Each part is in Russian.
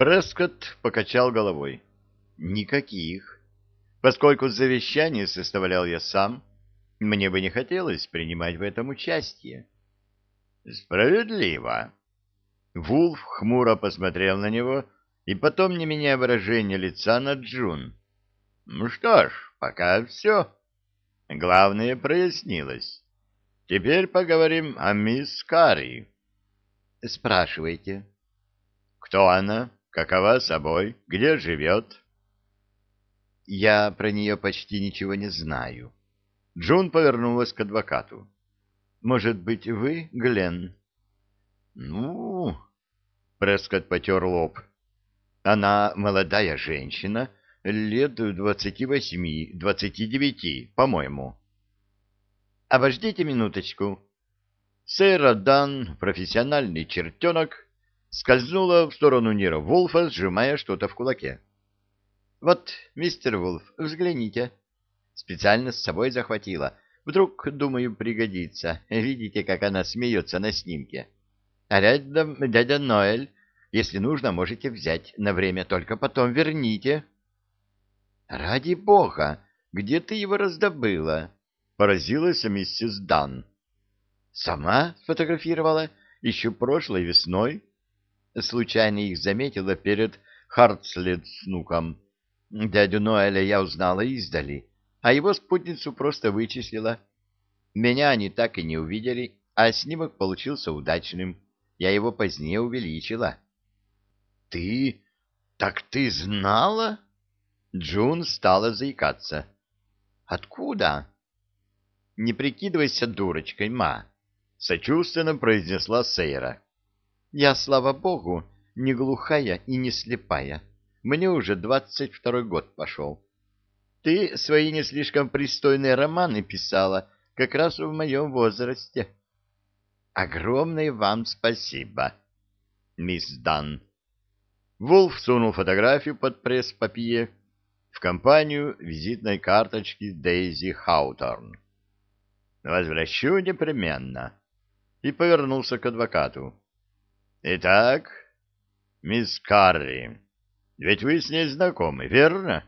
Прескотт покачал головой. Никаких. Поскольку завещание составлял я сам, мне бы не хотелось принимать в этом участие. Справедливо. Вулф хмуро посмотрел на него и потом, не меняя выражения лица, на Джун. Ну что ж, пока все. Главное прояснилось. Теперь поговорим о мисс Карри. Спрашивайте. Кто она? Какова собой? Где живет? Я про нее почти ничего не знаю. Джун повернулась к адвокату. Может быть, вы, Гленн? Ну, Прескотт потер лоб. Она молодая женщина, лет 28-29, по-моему. Обождите минуточку. Сейра Дан, профессиональный чертенок, скользнула в сторону Ниро Вулфа, сжимая что-то в кулаке. Вот, мистер Вулф, взгляните. Специально с собой захватила. Вдруг, думаю, пригодится. Видите, как она смеется на снимке. А рядом дядя Ноэль. Если нужно, можете взять на время, только потом верните. Ради бога, где ты его раздобыла? Поразилась миссис Дан. Сама сфотографировала еще прошлой весной. Случайно их заметила перед Хартслед-снуком. Дядю Ноэля я узнала издали, а его спутницу просто вычислила. Меня они так и не увидели, а снимок получился удачным. Я его позднее увеличила. Ты? Так ты знала? Джун стала заикаться. Откуда? Не прикидывайся дурочкой, ма, сочувственно произнесла Сейра. Я, слава богу, не глухая и не слепая. Мне уже 22-й год пошел. Ты свои не слишком пристойные романы писала как раз в моем возрасте. Огромное вам спасибо, мисс Дан. Вулф сунул фотографию под пресс-папье в компанию визитной карточки Дейзи Хауторн. «Возвращу непременно», и повернулся к адвокату. «Итак, мисс Карри, ведь вы с ней знакомы, верно?»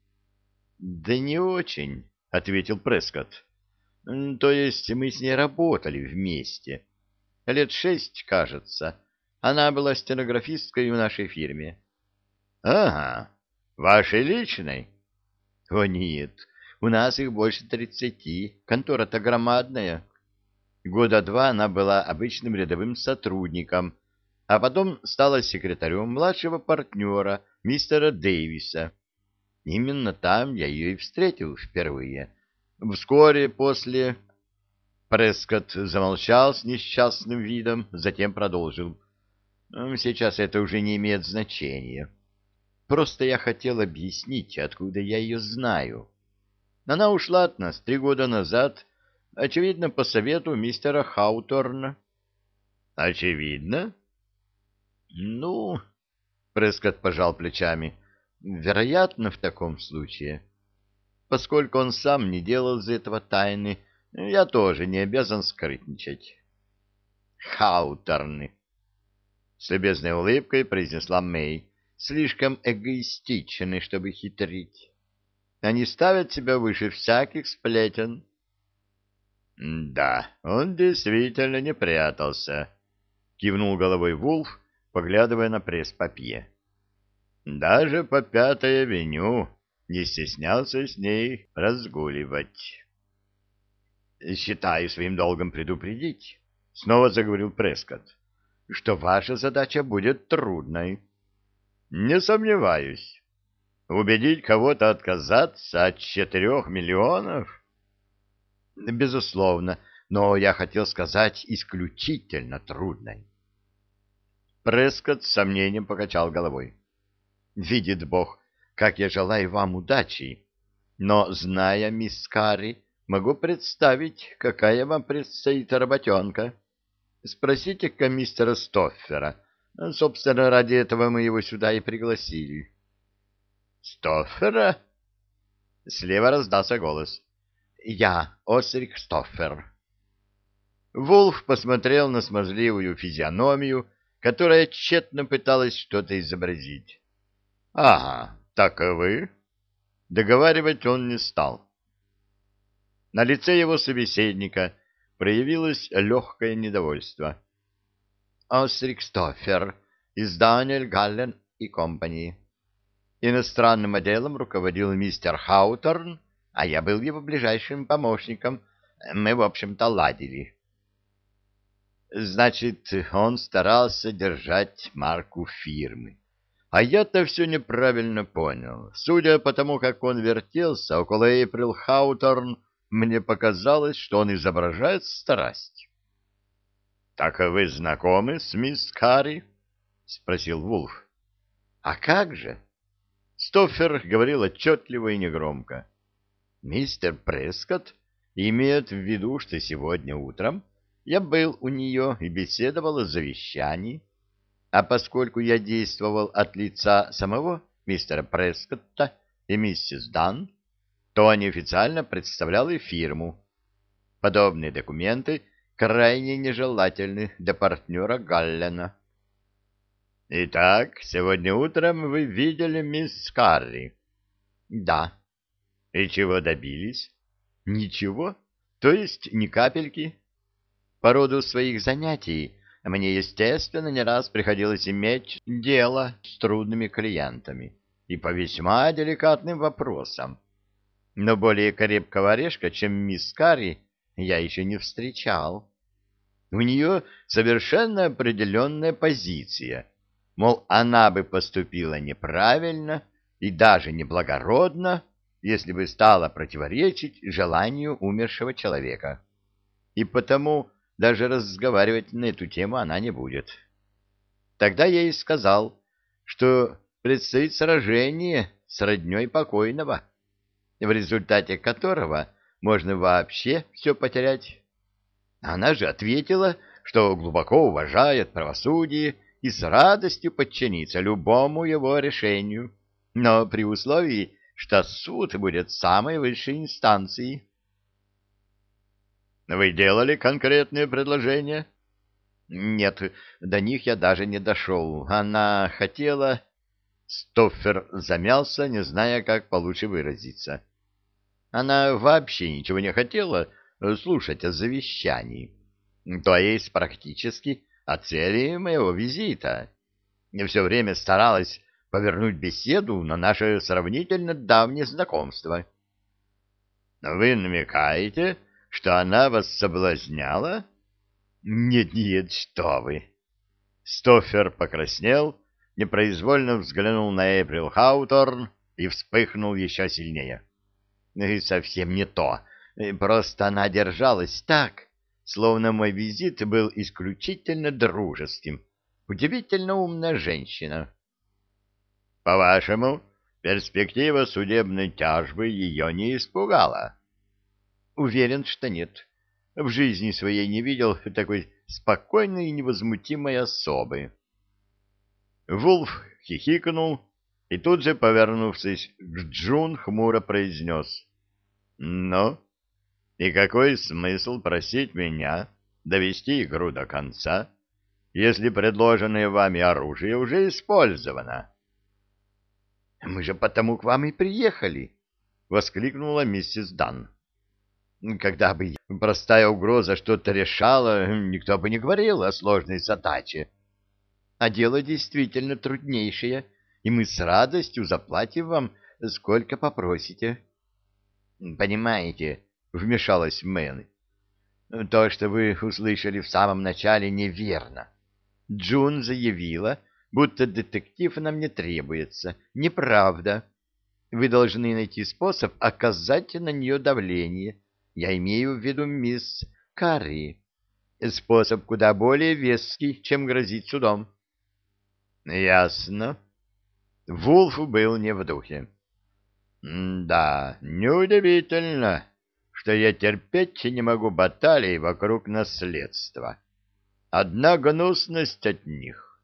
«Да не очень», — ответил Прескотт. «То есть мы с ней работали вместе. Лет 6, кажется. Она была стенографисткой в нашей фирме». «Ага, вашей личной?» «О нет, у нас их больше 30. Контора-то громадная. Года 2 она была обычным рядовым сотрудником, а потом стала секретарем младшего партнера, мистера Дэвиса. Именно там я ее и встретил впервые. Вскоре после...» Прескотт замолчал с несчастным видом, затем продолжил. «Сейчас это уже не имеет значения. Просто я хотел объяснить, откуда я ее знаю. Она ушла от нас 3 года назад, очевидно, по совету мистера Хауторна». «Очевидно?» «Ну...» — Прескотт пожал плечами. «Вероятно, в таком случае. Поскольку он сам не делал из этого тайны, я тоже не обязан скрытничать». «Хауторны!» — с любезной улыбкой произнесла Мэй. «Слишком эгоистичны, чтобы хитрить. Они ставят себя выше всяких сплетен». «Да, он действительно не прятался», — кивнул головой Вулф, поглядывая на пресс-папье. «Даже по Пятой авеню не стеснялся с ней разгуливать». «Считаю своим долгом предупредить», — снова заговорил Прескотт, — «что ваша задача будет трудной». «Не сомневаюсь. Убедить кого-то отказаться от 4 миллионов?» «Безусловно, но я хотел сказать исключительно трудной». Прескотт с сомнением покачал головой. «Видит Бог, как я желаю вам удачи, но, зная мисс Карри, могу представить, какая вам предстоит работенка. Спросите-ка мистера Стоффера. Собственно, ради этого мы его сюда и пригласили». «Стоффера?» Слева раздался голос. «Я, Осрик Стоффер». Вулф посмотрел на смазливую физиономию которая тщетно пыталась что-то изобразить. — Ага, так и вы? Договаривать он не стал. На лице его собеседника проявилось легкое недовольство. Осрикстофер из Даниэль Галлен и компании. Иностранным отделом руководил мистер Хауторн, а я был его ближайшим помощником. Мы, в общем-то, ладили. Значит, он старался держать марку фирмы. А я-то все неправильно понял. Судя по тому, как он вертелся около Эйприл Хауторн, мне показалось, что он изображает страсть. — Так вы знакомы с мисс Карри? — спросил Вулф. — А как же? Стоффер говорил отчетливо и негромко. — Мистер Прескотт имеет в виду, что сегодня утром я был у нее и беседовал о завещании, а поскольку я действовал от лица самого мистера Прескотта и миссис Дан, то неофициально представлял и фирму. Подобные документы крайне нежелательны для партнера Галлена. — Итак, сегодня утром вы видели мисс Карри? — Да. — И чего добились? — Ничего. То есть ни капельки. По роду своих занятий мне, естественно, не раз приходилось иметь дело с трудными клиентами и по весьма деликатным вопросам. Но более крепкого орешка, чем мисс Карри, я еще не встречал. У нее совершенно определенная позиция, мол, она бы поступила неправильно и даже неблагородно, если бы стала противоречить желанию умершего человека. И потому даже разговаривать на эту тему она не будет. Тогда я ей сказал, что предстоит сражение с родней покойного, в результате которого можно вообще все потерять. Она же ответила, что глубоко уважает правосудие и с радостью подчинится любому его решению, но при условии, что суд будет самой высшей инстанцией. Вы делали конкретные предложения? Нет, до них я даже не дошел. Она хотела... Стоффер замялся, не зная, как получше выразиться. Она вообще ничего не хотела слушать о завещании, то есть практически о цели моего визита. Все время старалась повернуть беседу на наше сравнительно давнее знакомство. Вы намекаете, что она вас соблазняла? Нет, что вы. Стоффер покраснел, непроизвольно взглянул на Эйприл Хауторн и вспыхнул еще сильнее. И совсем не то. Просто она держалась так, словно мой визит был исключительно дружеским. Удивительно умная женщина. По-вашему, перспектива судебной тяжбы ее не испугала? Уверен, что нет. В жизни своей не видел такой спокойной и невозмутимой особы. Вулф хихикнул и тут же, повернувшись к Джун, хмуро произнес: «Ну, и какой смысл просить меня довести игру до конца, если предложенное вами оружие уже использовано?» «Мы же потому к вам и приехали!» — воскликнула миссис Дан. «Когда бы простая угроза что-то решала, никто бы не говорил о сложной задаче. А дело действительно труднейшее, и мы с радостью заплатим вам, сколько попросите». «Понимаете», — вмешалась Мэн, — «то, что вы услышали в самом начале, неверно. Джун заявила, будто детектив нам не требуется. Неправда. Вы должны найти способ оказать на нее давление. Я имею в виду мисс Карри. Способ куда более веский, чем грозить судом». «Ясно». Вулф был не в духе. «Да, неудивительно, что я терпеть не могу баталий вокруг наследства. Одна гнусность от них».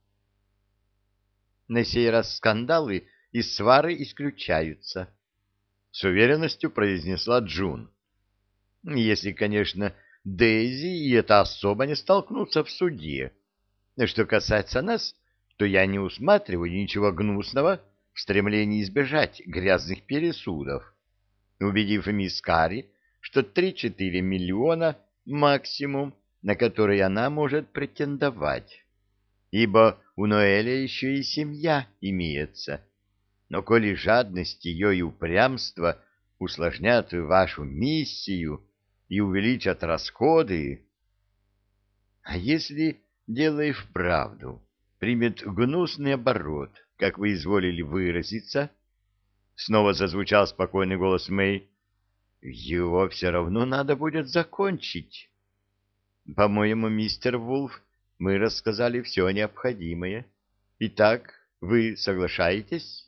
«На сей раз скандалы и свары исключаются», — с уверенностью произнесла Джун. «Если, конечно, Дейзи и эта особа не столкнутся в суде. Что касается нас, то я не усматриваю ничего гнусного в стремлении избежать грязных пересудов, убедив мисс Карри, что 3-4 миллиона максимум, на который она может претендовать, ибо у Ноэля еще и семья имеется. Но коли жадность ее и упрямство усложнят вашу миссию и увеличат расходы, а если дело и вправду примет гнусный оборот, как вы изволили выразиться, снова зазвучал спокойный голос Мэй, его все равно надо будет закончить. По-моему, мистер Вулф, мы рассказали все необходимое. Итак, вы соглашаетесь?